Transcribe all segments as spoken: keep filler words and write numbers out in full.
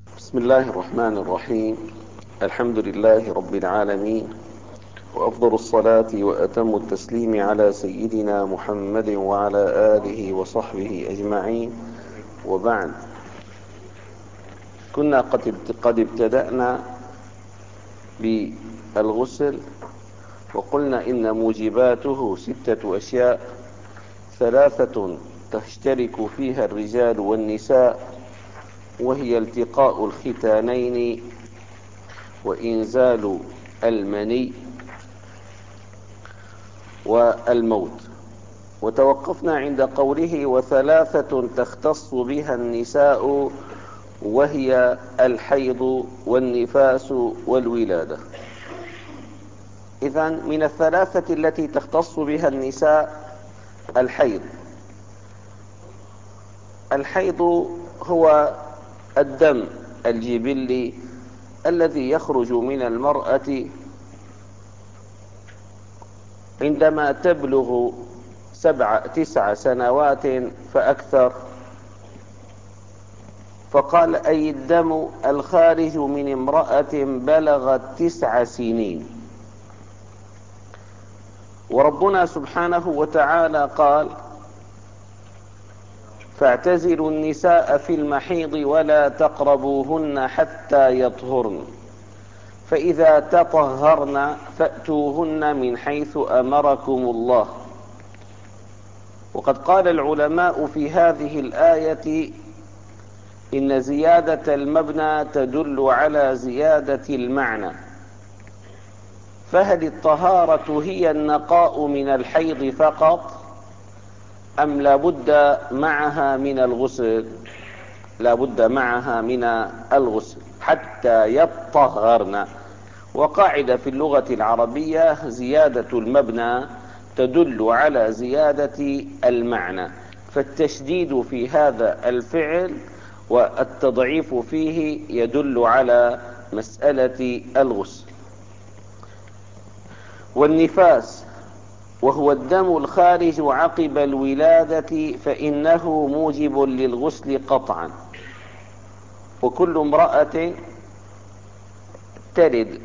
بسم الله الرحمن الرحيم. الحمد لله رب العالمين، وأفضل الصلاة وأتم التسليم على سيدنا محمد وعلى آله وصحبه أجمعين، وبعد. كنا قد ابتدأنا بالغسل، وقلنا إن موجباته ستة أشياء: ثلاثة تشترك فيها الرجال والنساء، وهي التقاء الختانين وإنزال المني والموت. وتوقفنا عند قوله وثلاثة تختص بها النساء، وهي الحيض والنفاس والولادة. إذن من الثلاثة التي تختص بها النساء الحيض. الحيض هو الدم الجبلي الذي يخرج من المرأة عندما تبلغ سبع تسع سنوات فأكثر. فقال أي الدم الخارج من امرأة بلغت تسع سنين. وربنا سبحانه وتعالى قال فاعتزلوا النساء في المحيض ولا تقربوهن حتى يطهرن، فإذا تطهرن فأتوهن من حيث أمركم الله. وقد قال العلماء في هذه الآية إن زيادة المبنى تدل على زيادة المعنى. فهل الطهارة هي النقاء من الحيض فقط، أم لابد معها من الغسل؟ لابد معها من الغسل حتى يطهرن. وقاعدة في اللغة العربية زيادة المبنى تدل على زيادة المعنى، فالتشديد في هذا الفعل والتضعيف فيه يدل على مسألة الغسل. والنفاس وهو الدم الخارج عقب الولادة، فإنه موجب للغسل قطعا. وكل امرأة تلد،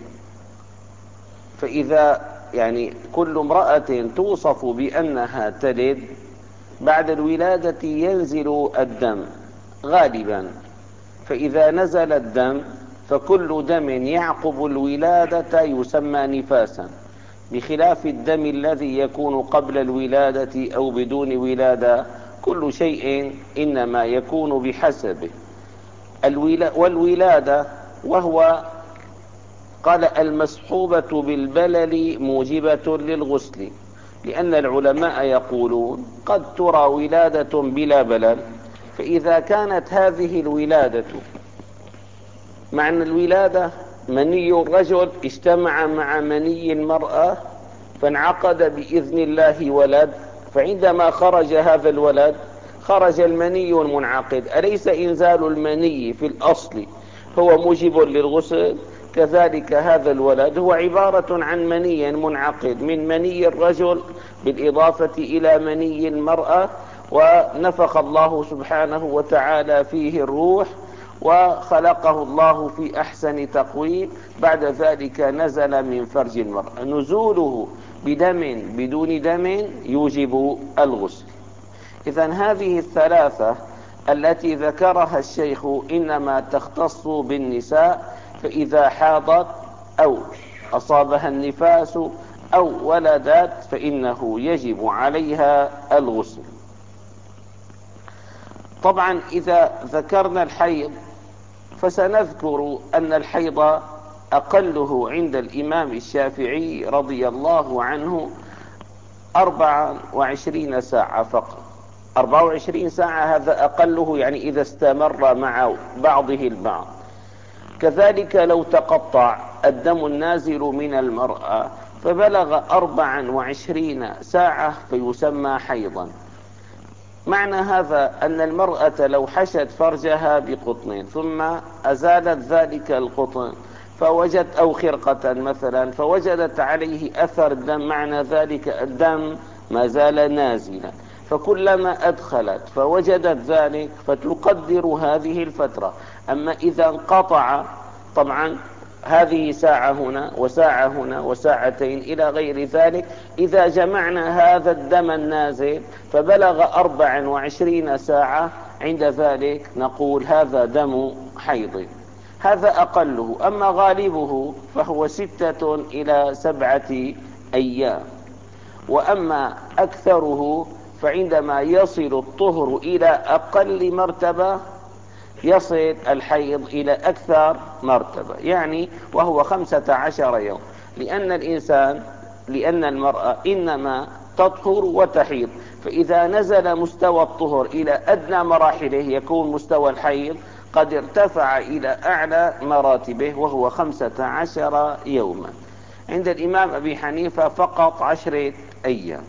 فإذا يعني كل امرأة توصف بأنها تلد بعد الولادة ينزل الدم غالبا. فإذا نزل الدم فكل دم يعقب الولادة يسمى نفاسا، بخلاف الدم الذي يكون قبل الولادة أو بدون ولادة. كل شيء إنما يكون بحسبه. والولادة وهو قال المصحوبة بالبلل موجبة للغسل، لأن العلماء يقولون قد ترى ولادة بلا بلل. فإذا كانت هذه الولادة، معنى الولادة مني الرجل اجتمع مع مني المرأة فانعقد بإذن الله ولد، فعندما خرج هذا الولد خرج المني المنعقد. أليس إنزال المني في الأصل هو موجب للغسل؟ كذلك هذا الولد هو عبارة عن مني منعقد من مني الرجل بالإضافة إلى مني المرأة، ونفخ الله سبحانه وتعالى فيه الروح وخلقه الله في أحسن تقويم. بعد ذلك نزل من فرج المرأة. نزوله بدم بدون دم يوجب الغسل. إذن هذه الثلاثة التي ذكرها الشيخ إنما تختص بالنساء، فإذا حاضت أو أصابها النفاس أو ولدت فإنه يجب عليها الغسل. طبعا إذا ذكرنا الحيض فسنذكر أن الحيض أقله عند الإمام الشافعي رضي الله عنه أربعة وعشرين ساعة فقط. أربعة وعشرين ساعة هذا أقله، يعني إذا استمر مع بعضه البعض. كذلك لو تقطع الدم النازل من المرأة فبلغ أربعة وعشرين ساعة فيسمى حيضا. معنى هذا أن المرأة لو حشت فرجها بقطن ثم أزالت ذلك القطن فوجدت أو خرقة مثلا فوجدت عليه أثر الدم، معنى ذلك الدم ما زال نازلا، فكلما أدخلت فوجدت ذلك فتقدر هذه الفترة. أما إذا انقطع، طبعا هذه ساعة هنا وساعة هنا وساعتين إلى غير ذلك، إذا جمعنا هذا الدم النازل فبلغ أربع وعشرين ساعة، عند ذلك نقول هذا دم حيض. هذا أقله. أما غالبه فهو ستة إلى سبعة أيام. وأما أكثره فعندما يصل الطهر إلى أقل مرتبة يصل الحيض إلى أكثر مرتبة، يعني وهو خمسة عشر يوم. لأن الإنسان لأن المرأة إنما تطهر وتحيض، فإذا نزل مستوى الطهر إلى أدنى مراحله يكون مستوى الحيض قد ارتفع إلى أعلى مراتبه وهو خمسة عشر يوما. عند الإمام أبي حنيفة فقط عشرة أيام.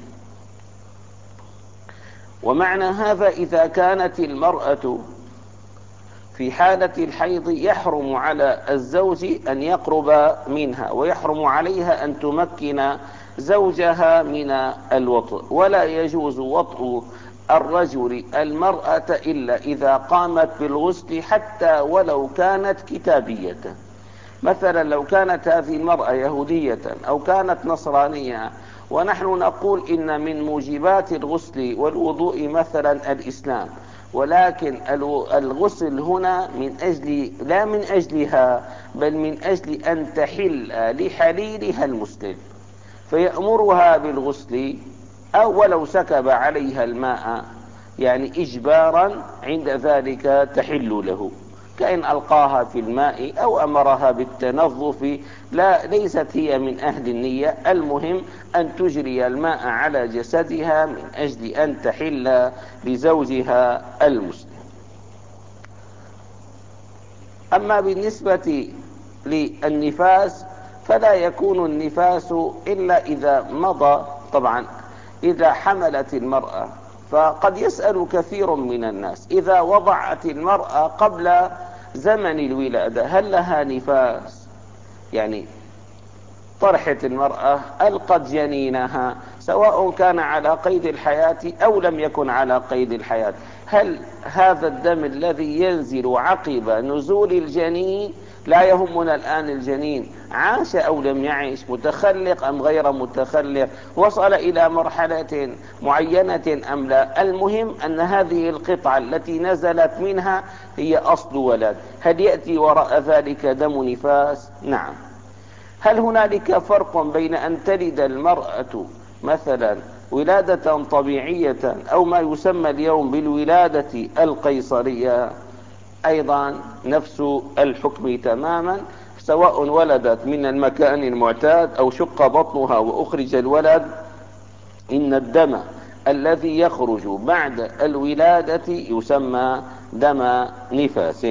ومعنى هذا إذا كانت المرأة في حالة الحيض يحرم على الزوج أن يقرب منها، ويحرم عليها أن تمكن زوجها من الوطء، ولا يجوز وطء الرجل المرأة إلا إذا قامت بالغسل حتى ولو كانت كتابية. مثلا لو كانت هذه المرأة يهودية أو كانت نصرانية، ونحن نقول إن من موجبات الغسل والوضوء مثلا الإسلام، ولكن الغسل هنا من أجل لا من أجلها بل من أجل أن تحل لحليلها المسلم، فيأمرها بالغسل أو ولو سكب عليها الماء يعني إجبارا، عند ذلك تحل له، كأن ألقاها في الماء أو أمرها بالتنظف. لا، ليست هي من أهل النية، المهم أن تجري الماء على جسدها من أجل أن تحل لزوجها المسلم. أما بالنسبة للنفاس فلا يكون النفاس إلا إذا مضى. طبعا إذا حملت المرأة، فقد يسأل كثير من الناس إذا وضعت المرأة قبل زمن الولادة هل لها نفاس؟ يعني طرحت المرأة ألقت جنينها سواء كان على قيد الحياة أو لم يكن على قيد الحياة، هل هذا الدم الذي ينزل عقب نزول الجنين، لا يهمنا الآن الجنين عاش أو لم يعيش، متخلق أم غير متخلق، وصل إلى مرحلة معينة أم لا، المهم أن هذه القطعة التي نزلت منها هي أصل ولد. هل يأتي وراء ذلك دم نفاس؟ نعم. هل هنالك فرق بين أن تلد المرأة مثلا ولادة طبيعية أو ما يسمى اليوم بالولادة القيصرية؟ أيضا نفس الحكم تماما، سواء ولدت من المكان المعتاد أو شق بطنها وأخرج الولد، إن الدم الذي يخرج بعد الولادة يسمى دم نفاس.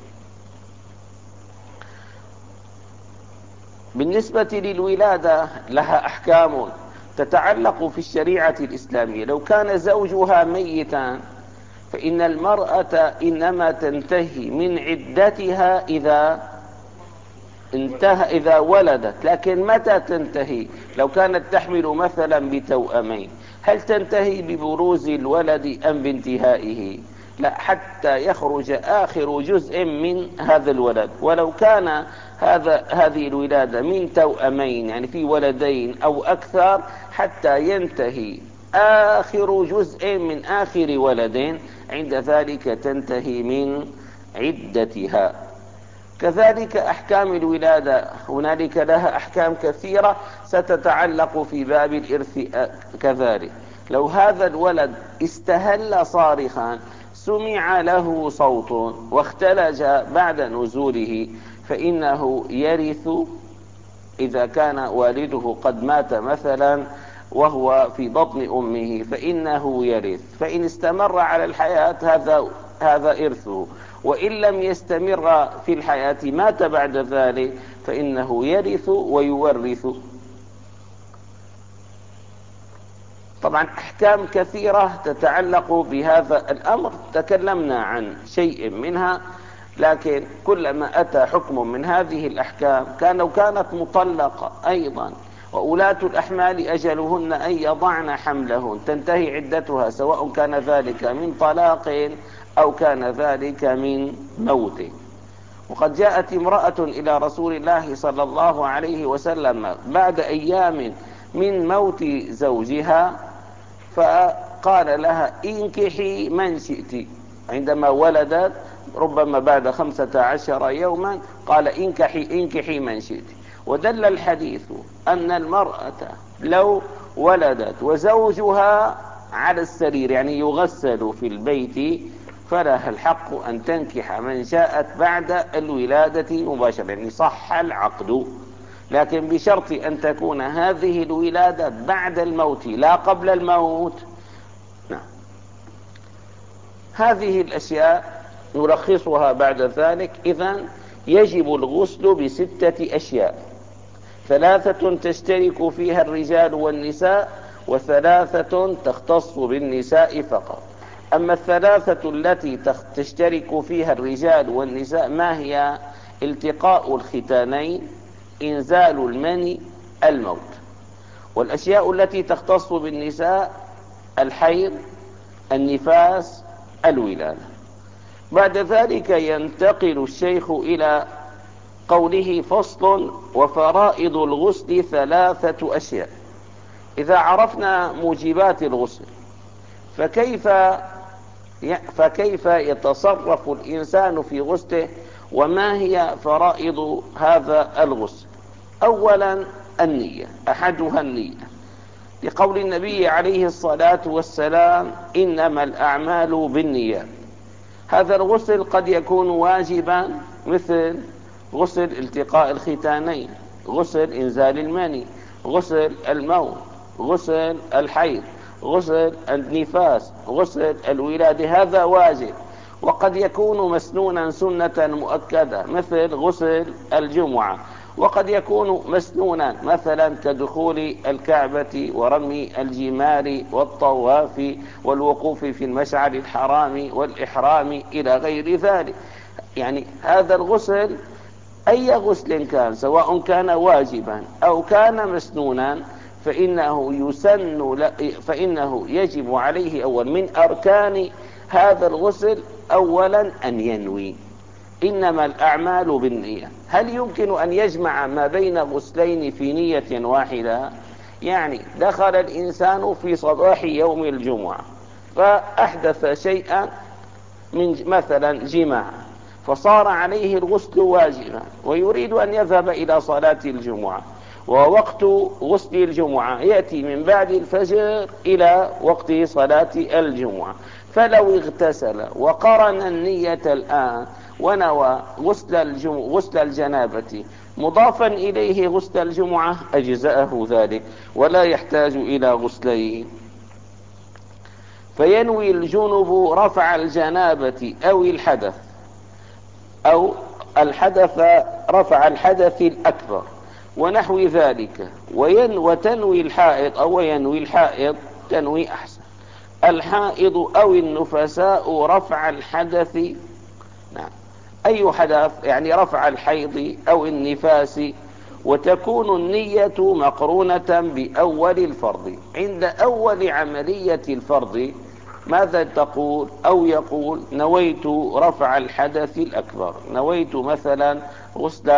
بالنسبة للولادة لها أحكام تتعلق في الشريعة الإسلامية. لو كان زوجها ميتا فإن المرأة إنما تنتهي من عدتها إذا انتهى إذا ولدت. لكن متى تنتهي؟ لو كانت تحمل مثلا بتوأمين، هل تنتهي ببروز الولد أم بانتهائه؟ لا، حتى يخرج آخر جزء من هذا الولد. ولو كان هذا هذه الولادة من توأمين يعني في ولدين أو أكثر، حتى ينتهي آخر جزء من آخر ولدين، عند ذلك تنتهي من عدتها. كذلك أحكام الولادة هنالك لها أحكام كثيرة ستتعلق في باب الإرث كذلك. لو هذا الولد استهل صارخا سمع له صوت واختلج بعد نزوله فإنه يرث. إذا كان والده قد مات مثلا وهو في بطن أمه فإنه يرث، فإن استمر على الحياة هذا هذا إرثه، وإن لم يستمر في الحياة مات بعد ذلك فإنه يرث ويورث. طبعا أحكام كثيرة تتعلق بهذا الأمر، تكلمنا عن شيء منها، لكن كلما أتى حكم من هذه الأحكام كان لو كانت مطلقة أيضا وأولاة الأحمال أجلهن أن يضعن حملهن، تنتهي عدتها، سواء كان ذلك من طلاق أو كان ذلك من موت. وقد جاءت امرأة إلى رسول الله صلى الله عليه وسلم بعد أيام من موت زوجها، فقال لها انكحي من شئت. عندما ولدت ربما بعد خمسة عشر يوما قال انكحي انكحي من شئت. ودل الحديث أن المرأة لو ولدت وزوجها على السرير، يعني يغسل في البيت، فلها الحق أن تنكح من شاءت بعد الولادة مباشرة، يعني صح العقد، لكن بشرط أن تكون هذه الولادة بعد الموت لا قبل الموت. نعم. هذه الأشياء نلخصها بعد ذلك. إذن يجب الغسل بستة أشياء: ثلاثة تشترك فيها الرجال والنساء، وثلاثة تختص بالنساء فقط. أما الثلاثة التي تشترك فيها الرجال والنساء ما هي؟ التقاء الختانين، إنزال المني، الموت. والأشياء التي تختص بالنساء: الحيض، النفاس، الولادة. بعد ذلك ينتقل الشيخ إلى قوله: فصل: وفرائض الغسل ثلاثة أشياء. إذا عرفنا موجبات الغسل فكيف فكيف يتصرف الإنسان في غسله، وما هي فرائض هذا الغسل؟ أولا النية، أحدها النية، لقول النبي عليه الصلاة والسلام: إنما الأعمال بالنيات. هذا الغسل قد يكون واجبا، مثل غسل التقاء الختانين، غسل إنزال المني، غسل الموت، غسل الحيض، غسل النفاس، غسل الولادة، هذا واجب. وقد يكون مسنونا سنة مؤكدة، مثل غسل الجمعة. وقد يكون مسنونا مثلا كدخول الكعبة ورمي الجمار والطواف والوقوف في المشعر الحرام والإحرام إلى غير ذلك. يعني هذا الغسل أي غسل كان، سواء كان واجبا أو كان مسنونا، فإنه يسن فإنه يجب عليه أول من أركان هذا الغسل أولا أن ينوي. إنما الأعمال بالنية. هل يمكن أن يجمع ما بين غسلين في نية واحدة؟ يعني دخل الإنسان في صباح يوم الجمعة فأحدث شيئا من مثلا جماع، فصار عليه الغسل واجبا، ويريد أن يذهب إلى صلاة الجمعة، ووقت غسل الجمعة يأتي من بعد الفجر إلى وقت صلاة الجمعة. فلو اغتسل وقرن النية الآن ونوى غسل, غسل الجنابة مضافا إليه غسل الجمعة أجزأه ذلك ولا يحتاج إلى غسلين. فينوي الجنب رفع الجنابة أو الحدث أو الحدث رفع الحدث الأكبر ونحو ذلك، وتنوي الحائض أو ينوي الحائض، تنوي أحسن، الحائض أو النفساء رفع الحدث. نعم. أي حدث؟ يعني رفع الحيض أو النفاس. وتكون النية مقرونة بأول الفرض. عند أول عملية الفرض ماذا تقول؟ أو يقول: نويت رفع الحدث الأكبر، نويت مثلا غسل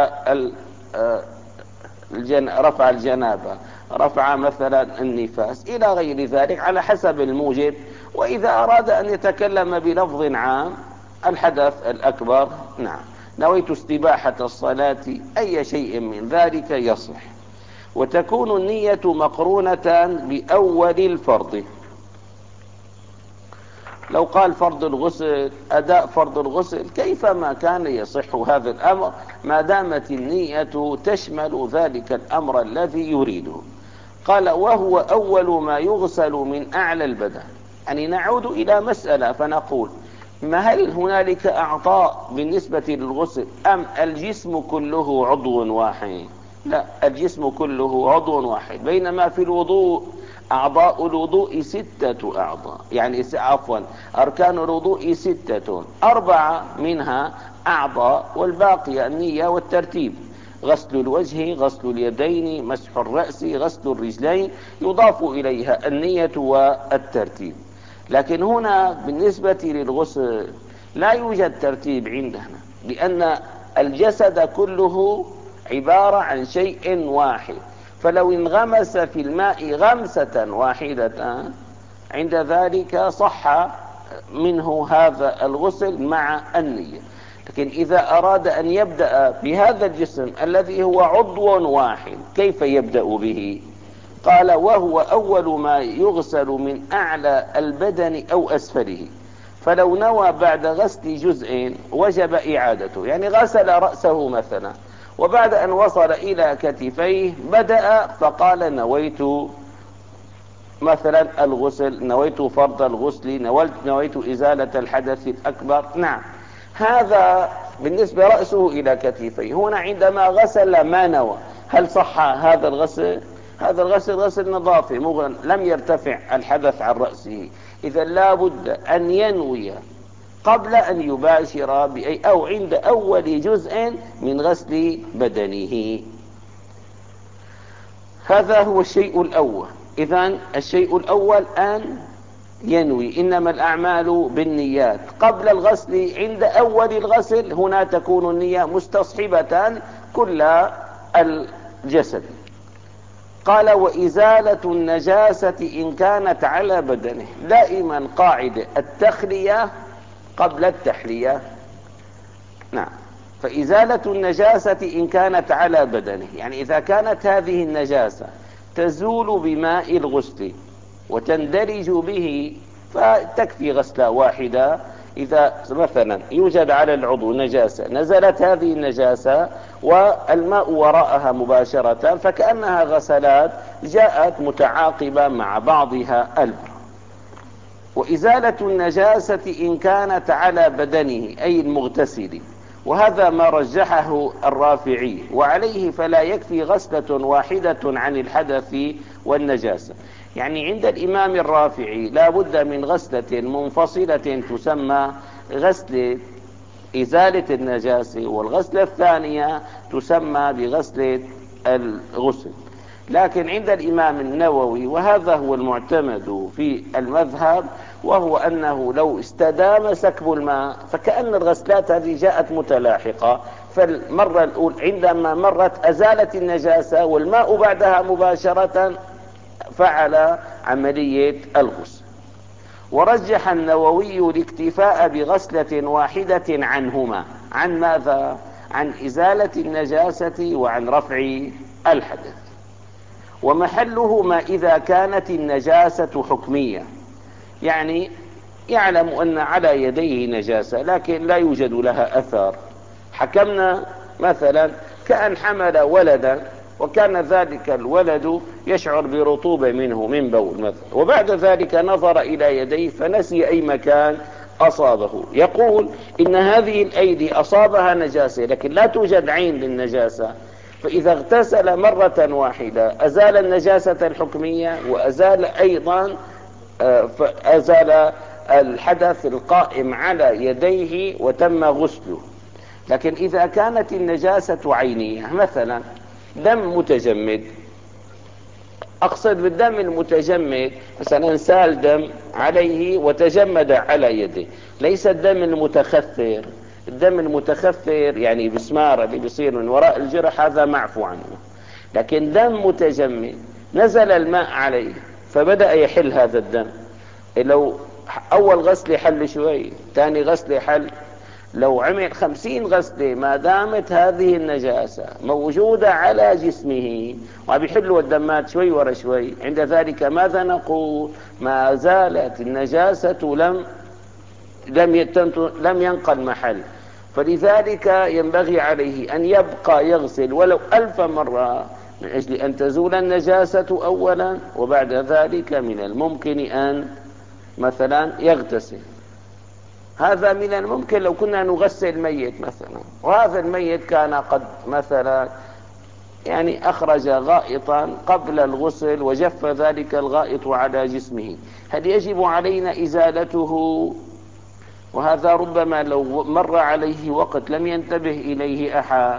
الجن... رفع الجنابة، رفع مثلا النفاس، إلى غير ذلك على حسب الموجب. وإذا أراد أن يتكلم بلفظ عام: الحدث الأكبر، نعم، نويت استباحة الصلاة، أي شيء من ذلك يصح. وتكون النية مقرونة بأول الفرض. لو قال فرض الغسل، أداء فرض الغسل، كيفما كان يصح هذا الأمر ما دامت النية تشمل ذلك الأمر الذي يريده. قال: وهو أول ما يغسل من أعلى البدن. يعني نعود إلى مسألة فنقول: ما هل هنالك أعضاء بالنسبة للغسل، أم الجسم كله عضو واحد؟ لا، الجسم كله عضو واحد، بينما في الوضوء أعضاء الوضوء ستة أعضاء، يعني عفوا أركان الوضوء ستة، أربعة منها أعضاء والباقي النية والترتيب. غسل الوجه، غسل اليدين، مسح الرأس، غسل الرجلين، يضاف إليها النية والترتيب. لكن هنا بالنسبة للغسل لا يوجد ترتيب عندنا، لأن الجسد كله عبارة عن شيء واحد، فلو انغمس في الماء غمسة واحدة عند ذلك صح منه هذا الغسل مع النية. لكن إذا أراد أن يبدأ بهذا الجسم الذي هو عضو واحد كيف يبدأ به؟ قال: وهو أول ما يغسل من أعلى البدن أو أسفله، فلو نوى بعد غسل جزء وجب إعادته. يعني غسل رأسه مثلا، وبعد أن وصل إلى كتفيه بدأ فقال: نويت مثلا الغسل، نويت فرض الغسل، نويت إزالة الحدث الأكبر. نعم، هذا بالنسبة رأسه إلى كتفيه. هنا عندما غسل ما نوى، هل صح هذا الغسل؟ هذا الغسل غسل نظافي، لم يرتفع الحدث عن رأسه. إذا لا بد أن ينوي قبل أن يباشر بأي أو عند أول جزء من غسل بدنه. هذا هو الشيء الأول. إذن الشيء الأول أن ينوي، إنما الأعمال بالنيات. قبل الغسل عند أول الغسل هنا تكون النية مستصحبة كل الجسد. قال: وإزالة النجاسة إن كانت على بدنه. دائما قاعدة التخلية قبل التحلية. نعم، فإزالة النجاسة إن كانت على بدنه، يعني إذا كانت هذه النجاسة تزول بماء الغسل وتندرج به فتكفي غسلة واحدة. إذا مثلا يوجد على العضو نجاسة، نزلت هذه النجاسة والماء وراءها مباشرة، فكأنها غسلات جاءت متعاقبة مع بعضها البعض. وإزالة النجاسة إن كانت على بدنه أي المغتسل، وهذا ما رجحه الرافعي، وعليه فلا يكفي غسلة واحدة عن الحدث والنجاسة. يعني عند الإمام الرافعي لا بد من غسلة منفصلة تسمى غسل إزالة النجاسة، والغسلة الثانية تسمى بغسلة الغسل. لكن عند الإمام النووي، وهذا هو المعتمد في المذهب، وهو أنه لو استدام سكب الماء فكأن الغسلات هذه جاءت متلاحقة، فالمرة الأولى عندما مرت أزالت النجاسة والماء بعدها مباشرة فعل عملية الغسل. ورجح النووي الاكتفاء بغسلة واحدة عنهما. عن ماذا؟ عن إزالة النجاسة وعن رفع الحدث. ومحله ما إذا كانت النجاسة حكمية، يعني يعلم أن على يديه نجاسة لكن لا يوجد لها أثر. حكمنا مثلا كأن حمل ولدا وكان ذلك الولد يشعر برطوبة منه من بول مثلا، وبعد ذلك نظر إلى يديه فنسي أي مكان أصابه. يقول إن هذه الأيدي أصابها نجاسة لكن لا توجد عين للنجاسة، فإذا اغتسل مرة واحدة أزال النجاسة الحكمية وأزال أيضا أزال الحدث القائم على يديه وتم غسله. لكن إذا كانت النجاسة عينية، مثلا دم متجمد، أقصد بالدم المتجمد مثلا سال دم عليه وتجمد على يده، ليس الدم المتخثر. الدم المتخثر يعني بسمار اللي بيصير من وراء الجرح هذا معفو عنه، لكن دم متجمد نزل الماء عليه فبدأ يحل هذا الدم، لو أول غسل حل شوي، ثاني غسل حل، لو عمل خمسين غسلة ما دامت هذه النجاسة موجودة على جسمه وبيحلوا الدمات شوي ورا شوي، عند ذلك ماذا نقول؟ ما زالت النجاسة لم لم لم ينقل محل. فلذلك ينبغي عليه أن يبقى يغسل ولو ألف مرة من أجل أن تزول النجاسة أولا، وبعد ذلك من الممكن أن مثلا يغتسل. هذا من الممكن لو كنا نغسل ميت مثلا، وهذا الميت كان قد مثلا يعني أخرج غائطا قبل الغسل وجف ذلك الغائط على جسمه، هل يجب علينا إزالته؟ وهذا ربما لو مر عليه وقت لم ينتبه إليه أحد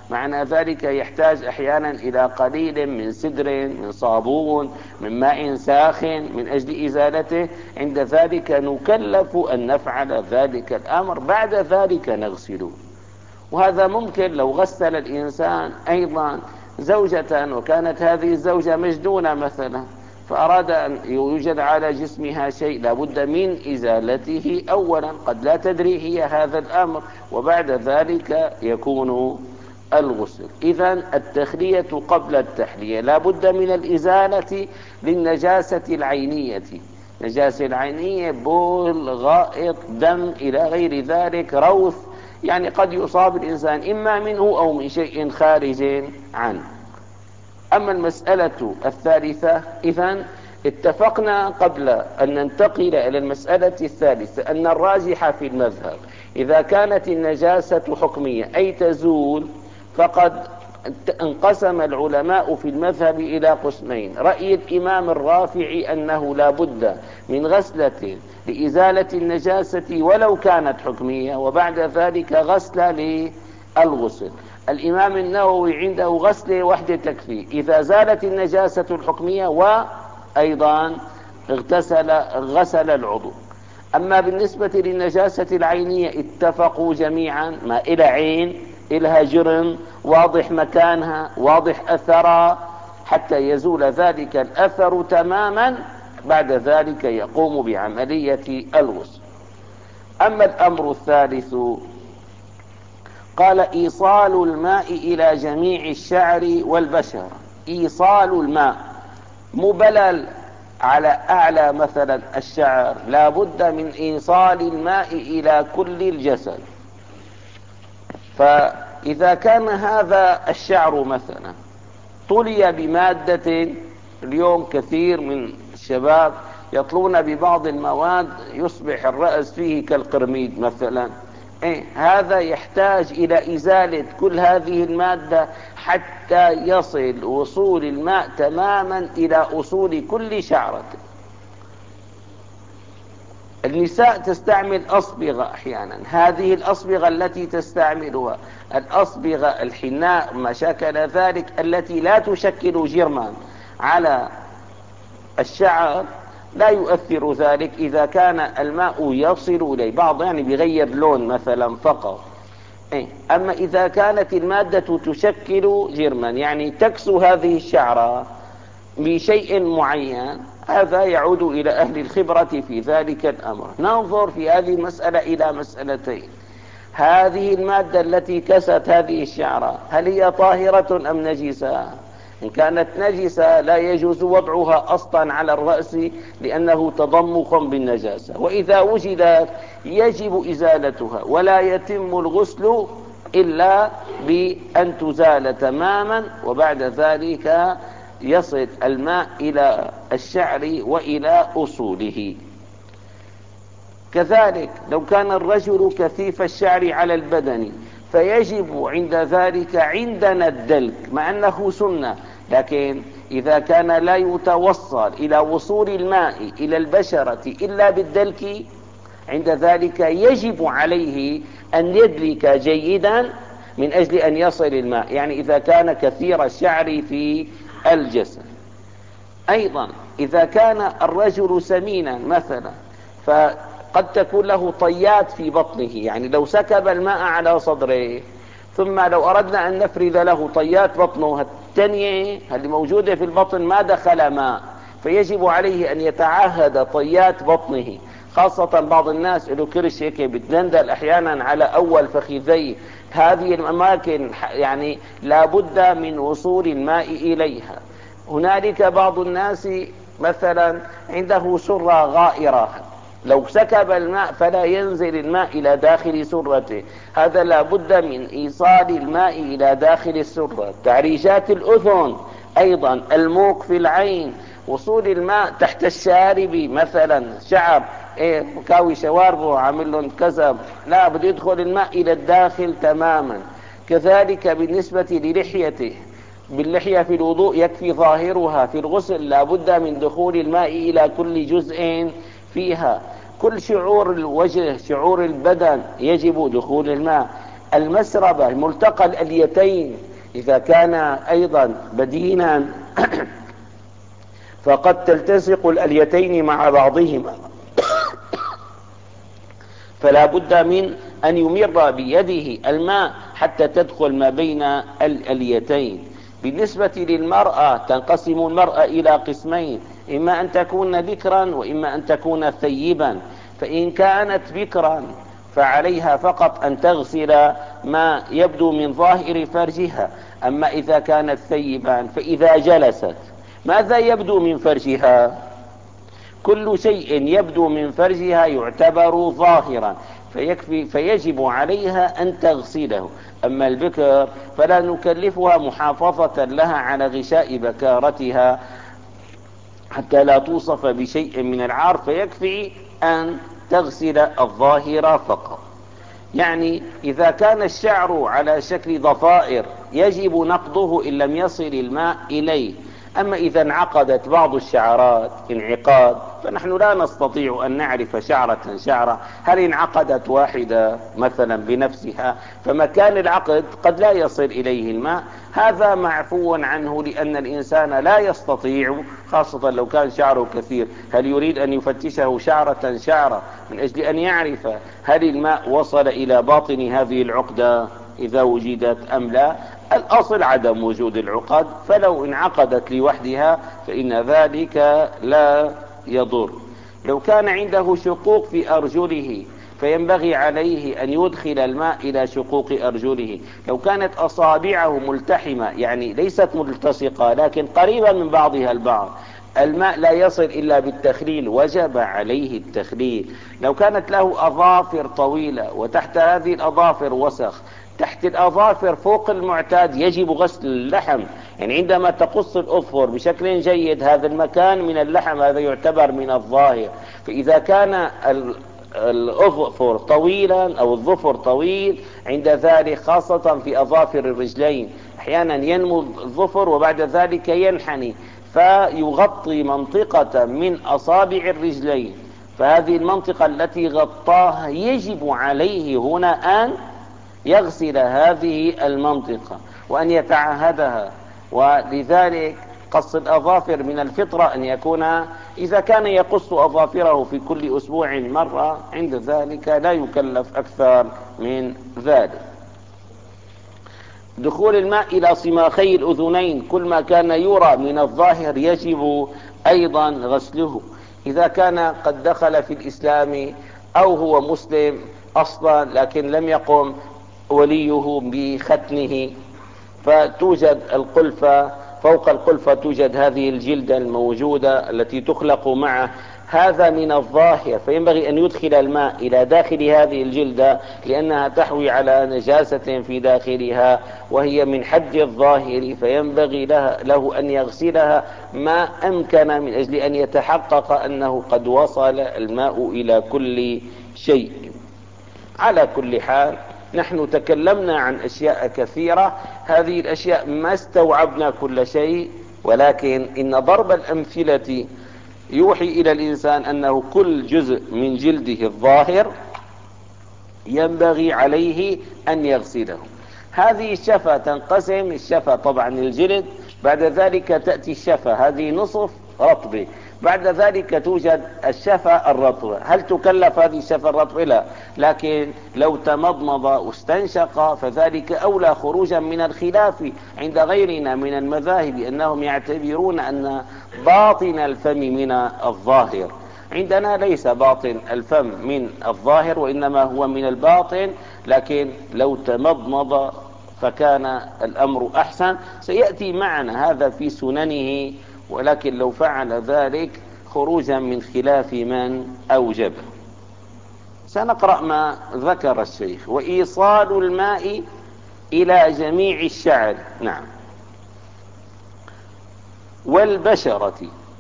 معنى ذلك يحتاج أحيانا إلى قليل من سدر، من صابون، من ماء ساخن من أجل إزالته. عند ذلك نكلف أن نفعل ذلك الأمر، بعد ذلك نغسله. وهذا ممكن لو غسل الإنسان أيضا زوجة وكانت هذه الزوجة مجنونة مثلا، فأراد أن يوجد على جسمها شيء لابد من إزالته أولا، قد لا تدري هي هذا الأمر، وبعد ذلك يكون الغسل. إذن التخلية قبل التحلية لابد من الإزالة للنجاسة العينية. نجاسة العينية بول، غائط، دم إلى غير ذلك، روث، يعني قد يصاب الإنسان إما منه أو من شيء خارج عنه. أما المسألة الثالثة، إذن اتفقنا قبل أن ننتقل إلى المسألة الثالثة أن الراجح في المذهب إذا كانت النجاسة حكمية أي تزول، فقد انقسم العلماء في المذهب إلى قسمين. رأي الإمام الرافعي أنه لا بد من غسلة لإزالة النجاسة ولو كانت حكمية، وبعد ذلك غسلة للغسل. الإمام النووي عنده غسل وحده تكفي إذا زالت النجاسة الحكمية وأيضا اغتسل غسل العضو. أما بالنسبة للنجاسة العينية اتفقوا جميعا ما إلى عين إلها جرم واضح مكانها واضح أثرها حتى يزول ذلك الأثر تماما، بعد ذلك يقوم بعملية الغسل. أما الأمر الثالث قال إيصال الماء إلى جميع الشعر والبشرة. إيصال الماء مبلل على أعلى مثلا الشعر، لا بد من إيصال الماء إلى كل الجسد. فإذا كان هذا الشعر مثلا طلي بمادة، اليوم كثير من الشباب يطلون ببعض المواد يصبح الرأس فيه كالقرميد مثلا، إيه هذا يحتاج إلى إزالة كل هذه المادة حتى يصل وصول الماء تماما إلى أصول كل شعرة. النساء تستعمل أصبغة أحيانا، هذه الأصبغة التي تستعملها الأصبغة الحناء ما شاكل ذلك التي لا تشكل جرما على الشعر لا يؤثر ذلك إذا كان الماء يصل إليه، بعض يعني بيغير لون مثلا فقط. أما إذا كانت المادة تشكل جرما يعني تكسو هذه الشعرة بشيء معين، هذا يعود إلى أهل الخبرة في ذلك الأمر. ننظر في هذه المسألة إلى مسألتين: هذه المادة التي كست هذه الشعرة هل هي طاهرة أم نجسة؟ إن كانت نجسة لا يجوز وضعها أصلا على الرأس لأنه تضمخ بالنجاسة، وإذا وجدت يجب إزالتها ولا يتم الغسل إلا بأن تزال تماما، وبعد ذلك يصل الماء إلى الشعر وإلى أصوله. كذلك لو كان الرجل كثيف الشعر على البدن فيجب عند ذلك عندنا الدلك، مع أنه سنة، لكن إذا كان لا يتوصل إلى وصول الماء إلى البشرة إلا بالدلك، عند ذلك يجب عليه أن يدلك جيدا من أجل أن يصل الماء، يعني إذا كان كثير الشعر في الجسد. أيضا إذا كان الرجل سمينا مثلا فقد تكون له طيات في بطنه، يعني لو سكب الماء على صدره ثم لو أردنا أن نفرد له طيات بطنه الثانية اللي موجودة في البطن ما دخل ماء، فيجب عليه أن يتعهد طيات بطنه، خاصة بعض الناس له كرش هيك بتدندل أحيانا على أول فخذيه، هذه الأماكن يعني لابد من وصول الماء إليها. هنالك بعض الناس مثلا عنده سرة غائرة، لو سكب الماء فلا ينزل الماء إلى داخل سرته، هذا لابد من إيصال الماء إلى داخل السرة. تعريجات الأذن أيضا، الموق في العين، وصول الماء تحت الشارب مثلا، شعر ايه مكاوي شواربه عامل لهم كذب، لا بده يدخل الماء إلى الداخل تماما. كذلك بالنسبة للحيته، باللحية في الوضوء يكفي ظاهرها، في الغسل لابد من دخول الماء إلى كل جزء فيها. كل شعور الوجه، شعور البدن يجب دخول الماء. المسربة ملتقى الأليتين إذا كان أيضا بدينا فقد تلتصق الأليتين مع بعضهما، فلا بد من أن يمر بيده الماء حتى تدخل ما بين الأليتين. بالنسبة للمرأة تنقسم المرأة إلى قسمين، إما أن تكون بكرا وإما أن تكون ثيبا. فإن كانت بكرا فعليها فقط أن تغسل ما يبدو من ظاهر فرجها. أما إذا كانت ثيبا فإذا جلست ماذا يبدو من فرجها؟ كل شيء يبدو من فرجها يعتبر ظاهرا، فيكفي فيجب عليها أن تغسله. أما البكر فلا نكلفها محافظة لها على غشاء بكارتها حتى لا توصف بشيء من العار، فيكفي أن تغسل الظاهر فقط. يعني إذا كان الشعر على شكل ضفائر يجب نقضه إن لم يصل الماء إليه. أما إذا انعقدت بعض الشعرات انعقاد فنحن لا نستطيع أن نعرف شعرة شعرة، هل انعقدت واحدة مثلا بنفسها فمكان العقد قد لا يصل إليه الماء، هذا معفو عنه، لأن الإنسان لا يستطيع، خاصة لو كان شعره كثير، هل يريد أن يفتشه شعرة شعرة من أجل أن يعرف هل الماء وصل إلى باطن هذه العقدة إذا وجدت أم لا؟ الأصل عدم وجود العقد، فلو انعقدت لوحدها فإن ذلك لا يضر. لو كان عنده شقوق في أرجله فينبغي عليه أن يدخل الماء إلى شقوق أرجله. لو كانت أصابعه ملتحمة يعني ليست ملتصقة لكن قريبة من بعضها البعض، الماء لا يصل إلا بالتخليل، وجب عليه التخليل. لو كانت له أظافر طويلة وتحت هذه الأظافر وسخ، تحت الأظافر فوق المعتاد يجب غسل اللحم، يعني عندما تقص الأظفر بشكل جيد هذا المكان من اللحم هذا يعتبر من الظاهر. فإذا كان الأظفر طويلا أو الظفر طويل عند ذلك، خاصة في أظافر الرجلين أحيانا ينمو الظفر وبعد ذلك ينحني فيغطي منطقة من أصابع الرجلين، فهذه المنطقة التي غطاها يجب عليه هنا أن يغسل هذه المنطقة وأن يتعهدها. ولذلك قص الأظافر من الفطرة أن يكون، إذا كان يقص أظافره في كل أسبوع مرة عند ذلك لا يكلف أكثر من ذلك. دخول الماء إلى صماخي الأذنين، كل ما كان يرى من الظاهر يجب أيضا غسله. إذا كان قد دخل في الإسلام أو هو مسلم أصلا لكن لم يقم وليه بختنه، فتوجد القلفة، فوق القلفة توجد هذه الجلدة الموجودة التي تخلق معه، هذا من الظاهر، فينبغي أن يدخل الماء إلى داخل هذه الجلدة لأنها تحوي على نجاسة في داخلها وهي من حد الظاهر، فينبغي له أن يغسلها ما أمكن من أجل أن يتحقق أنه قد وصل الماء إلى كل شيء. على كل حال نحن تكلمنا عن أشياء كثيرة، هذه الأشياء ما استوعبنا كل شيء، ولكن إن ضرب الأمثلة يوحي إلى الإنسان أنه كل جزء من جلده الظاهر ينبغي عليه أن يغسله. هذه الشفة تنقسم، الشفة طبعا الجلد، بعد ذلك تأتي الشفة هذه نصف رطبة، بعد ذلك توجد الشفة الرطبة. هل تكلف هذه الشفة الرطبة؟ لا، لكن لو تمضمض واستنشق فذلك أولى خروجا من الخلاف عند غيرنا من المذاهب، أنهم يعتبرون أن باطن الفم من الظاهر. عندنا ليس باطن الفم من الظاهر وإنما هو من الباطن، لكن لو تمضمض فكان الأمر أحسن، سيأتي معنا هذا في سننه، ولكن لو فعل ذلك خروجا من خلاف من أوجبه. سنقرأ ما ذكر الشيخ: وإيصال الماء إلى جميع الشعر، نعم، والبشرة،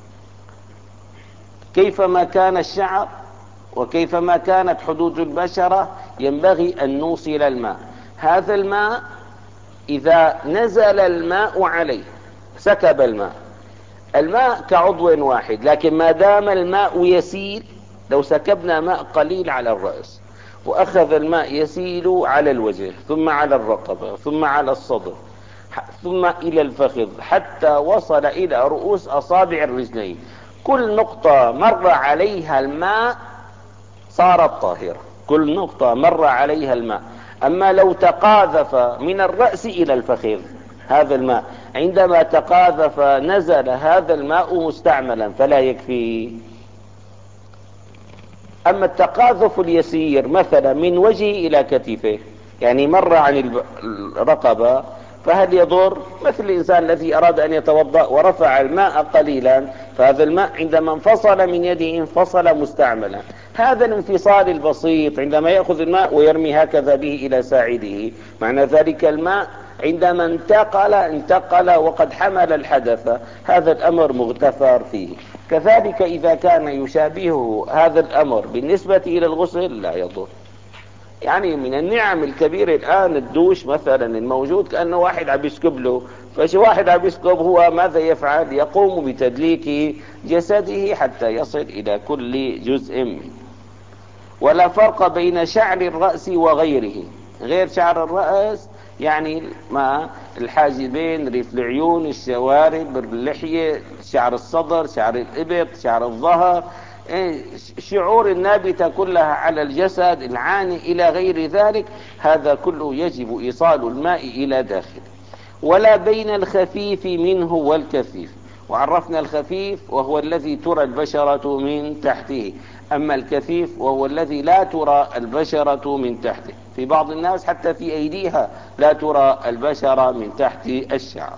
كيفما كان الشعر وكيفما كانت حدود البشرة ينبغي أن نوصل الماء. هذا الماء إذا نزل الماء عليه سكب الماء، الماء كعضو واحد، لكن ما دام الماء يسيل، لو سكبنا ماء قليل على الرأس وأخذ الماء يسيل على الوجه ثم على الرقبة ثم على الصدر ثم إلى الفخذ حتى وصل إلى رؤوس أصابع الرجلين، كل نقطة مر عليها الماء صارت طاهرة، كل نقطة مر عليها الماء. أما لو تقاذف من الرأس إلى الفخذ هذا الماء، عندما تقاذف نزل هذا الماء مستعملا فلا يكفي. أما التقاذف اليسير مثلا من وجهه إلى كتفه، يعني مر عن الرقبة، فهل يضر؟ مثل الإنسان الذي أراد أن يتوضأ ورفع الماء قليلا، فهذا الماء عندما انفصل من يده انفصل مستعملا. هذا الانفصال البسيط عندما يأخذ الماء ويرمي هكذا به إلى ساعده، معنى ذلك الماء عندما انتقل انتقل وقد حمل الحدث، هذا الأمر مغتفر فيه. كذلك إذا كان يشابهه هذا الأمر بالنسبة إلى الغسل لا يضر. يعني من النعم الكبيرة الآن الدوش مثلا الموجود، كأنه واحد عم يسكب له، فشي واحد عم يسكب هو ماذا يفعل؟ يقوم بتدليك جسده حتى يصل إلى كل جزء منه. ولا فرق بين شعر الرأس وغيره، غير شعر الرأس يعني ما الحاجبين، ريف العيون، الشوارب، اللحية، شعر الصدر، شعر الإبط، شعر الظهر، شعور النابتة كلها على الجسد العاني إلى غير ذلك، هذا كله يجب إيصال الماء إلى داخل. ولا بين الخفيف منه والكثيف، وعرفنا الخفيف وهو الذي ترى البشرة من تحته، أما الكثيف وهو الذي لا ترى البشرة من تحته. في بعض الناس حتى في أيديها لا ترى البشرة من تحت الشعر.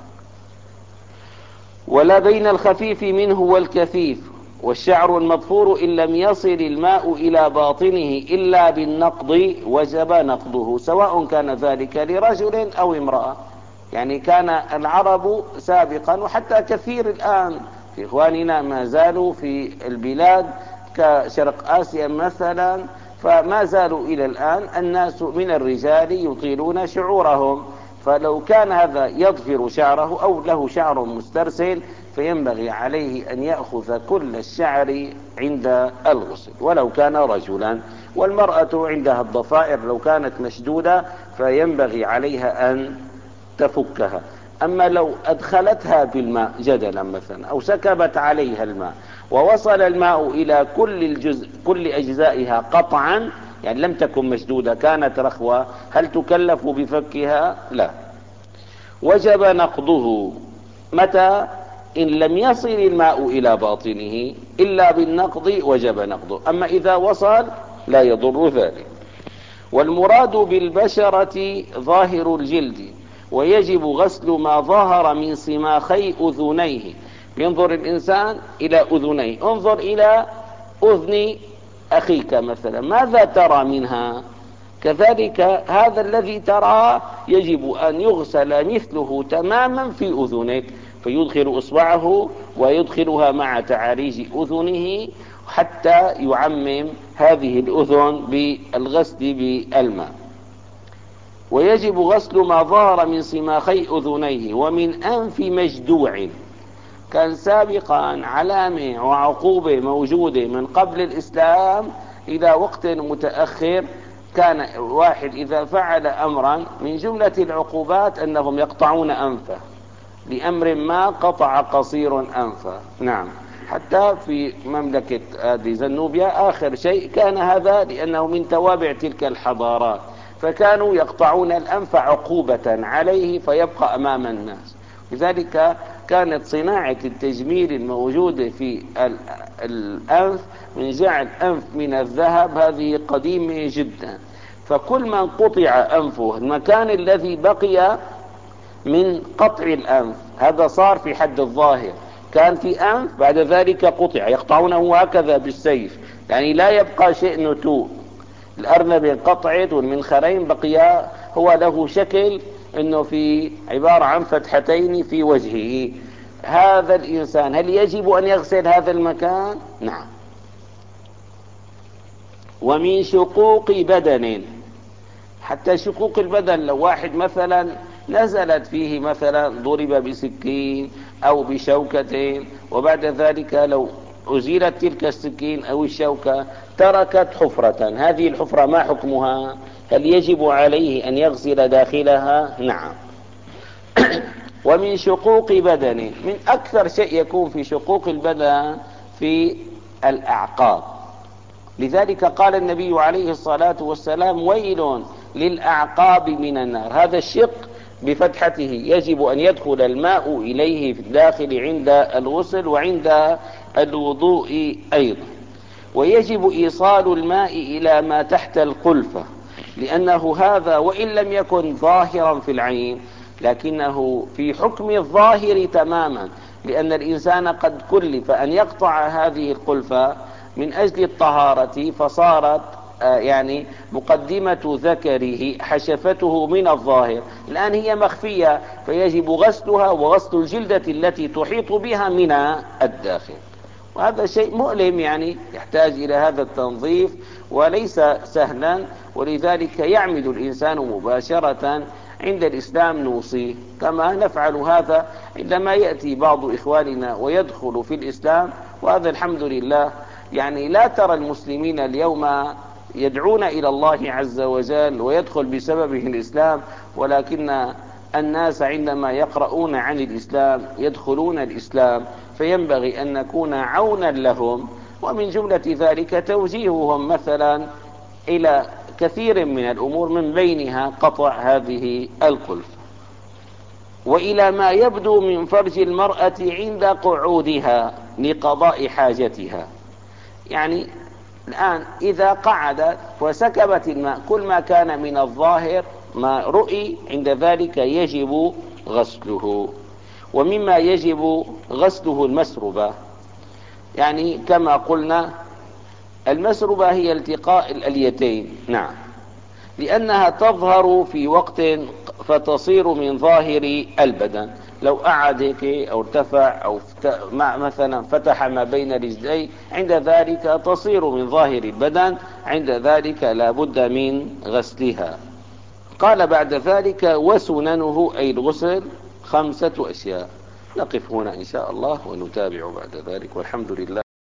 ولا بين الخفيف منه والكثيف، والشعر المظفور إن لم يصل الماء إلى باطنه إلا بالنقض وجب نقضه، سواء كان ذلك لرجل أو امرأة. يعني كان العرب سابقا وحتى كثير الآن في إخواننا ما زالوا في البلاد كشرق آسيا مثلا، فما زالوا إلى الآن الناس من الرجال يطيلون شعورهم، فلو كان هذا يضفر شعره أو له شعر مسترسل فينبغي عليه أن يأخذ كل الشعر عند الغسل ولو كان رجلا. والمرأة عندها الضفائر لو كانت مشدودة فينبغي عليها أن تفكها. أما لو أدخلتها بالماء جدلا مثلا أو سكبت عليها الماء ووصل الماء إلى كل الجزء كل أجزائها قطعا، يعني لم تكن مشدودة كانت رخوة، هل تكلف بفكها؟ لا. وجب نقضه متى؟ إن لم يصل الماء إلى باطنه إلا بالنقض وجب نقضه، أما إذا وصل لا يضر ذلك. والمراد بالبشرة ظاهر الجلد، ويجب غسل ما ظهر من صماخي أذنيه. ينظر الإنسان إلى أذنيه، انظر إلى أذن أخيك مثلا، ماذا ترى منها؟ كذلك هذا الذي ترى يجب أن يغسل مثله تماما في أذنك، فيدخل إصبعه ويدخلها مع تعاريج أذنه حتى يعمم هذه الأذن بالغسل بالماء. ويجب غسل ما ظهر من صماخي أذنيه ومن أنف مجدوع. كان سابقا علامة وعقوبة موجودة من قبل الإسلام إلى وقت متأخر، كان واحد إذا فعل أمرا من جملة العقوبات أنهم يقطعون أنفه، لأمر ما قطع قصير أنفه. نعم، حتى في مملكة هذه زنوبيا آخر شيء كان هذا، لأنه من توابع تلك الحضارات، فكانوا يقطعون الأنف عقوبة عليه فيبقى أمام الناس. لذلك كانت صناعة التجميل الموجودة في الأنف من جعل أنف من الذهب هذه قديمة جدا، فكل من قطع أنفه المكان الذي بقي من قطع الأنف هذا صار في حد الظاهر، كان في أنف بعد ذلك قطع، يقطعونه هكذا بالسيف، يعني لا يبقى شيء نتوء. الأرنب انقطعت والمنخرين بقيا هو له شكل انه في عبارة عن فتحتين في وجهه. هذا الإنسان هل يجب أن يغسل هذا المكان؟ نعم. ومن شقوق بدن، حتى شقوق البدن لو واحد مثلا نزلت فيه مثلا ضرب بسكين أو بشوكة وبعد ذلك لو أزيلت تلك السكين أو الشوكة تركت حفرة، هذه الحفرة ما حكمها؟ هل يجب عليه أن يغسل داخلها؟ نعم. ومن شقوق بدنه، من أكثر شيء يكون في شقوق البدن في الأعقاب، لذلك قال النبي عليه الصلاة والسلام: ويل للأعقاب من النار. هذا الشق بفتحته يجب أن يدخل الماء إليه في الداخل عند الغسل وعند الوضوء أيضا، ويجب إيصال الماء إلى ما تحت القلفة، لأنه هذا وإن لم يكن ظاهرا في العين لكنه في حكم الظاهر تماما، لأن الإنسان قد كلف أن يقطع هذه القلفة من أجل الطهارة، فصارت يعني مقدمة ذكره حشفته من الظاهر، الآن هي مخفية، فيجب غسلها وغسل الجلدة التي تحيط بها من الداخل. وهذا شيء مؤلم، يعني يحتاج إلى هذا التنظيف وليس سهلا، ولذلك يعمد الإنسان مباشرة عند الإسلام نوصيه، كما نفعل هذا عندما يأتي بعض إخواننا ويدخل في الإسلام، وهذا الحمد لله. يعني لا ترى المسلمين اليوم يدعون إلى الله عز وجل ويدخل بسببه الإسلام، ولكن الناس عندما يقرؤون عن الإسلام يدخلون الإسلام، فينبغي أن نكون عونا لهم، ومن جملة ذلك توجيههم مثلا إلى كثير من الأمور، من بينها قطع هذه القلف، وإلى ما يبدو من فرج المرأة عند قعودها لقضاء حاجتها. يعني الآن إذا قعدت وسكبت الماء، كل ما كان من الظاهر ما رؤي عند ذلك يجب غسله. ومما يجب غسله المسربة، يعني كما قلنا المسربة هي التقاء الأليتين، نعم، لأنها تظهر في وقت فتصير من ظاهر البدن. لو قعد هيك أو ارتفع أو مثلا فتح ما بين رجليه، عند ذلك تصير من ظاهر البدن، عند ذلك لا بد من غسلها. قال بعد ذلك: وسننه أي الغسل خمسة أشياء. نقف هنا إن شاء الله ونتابع بعد ذلك، والحمد لله.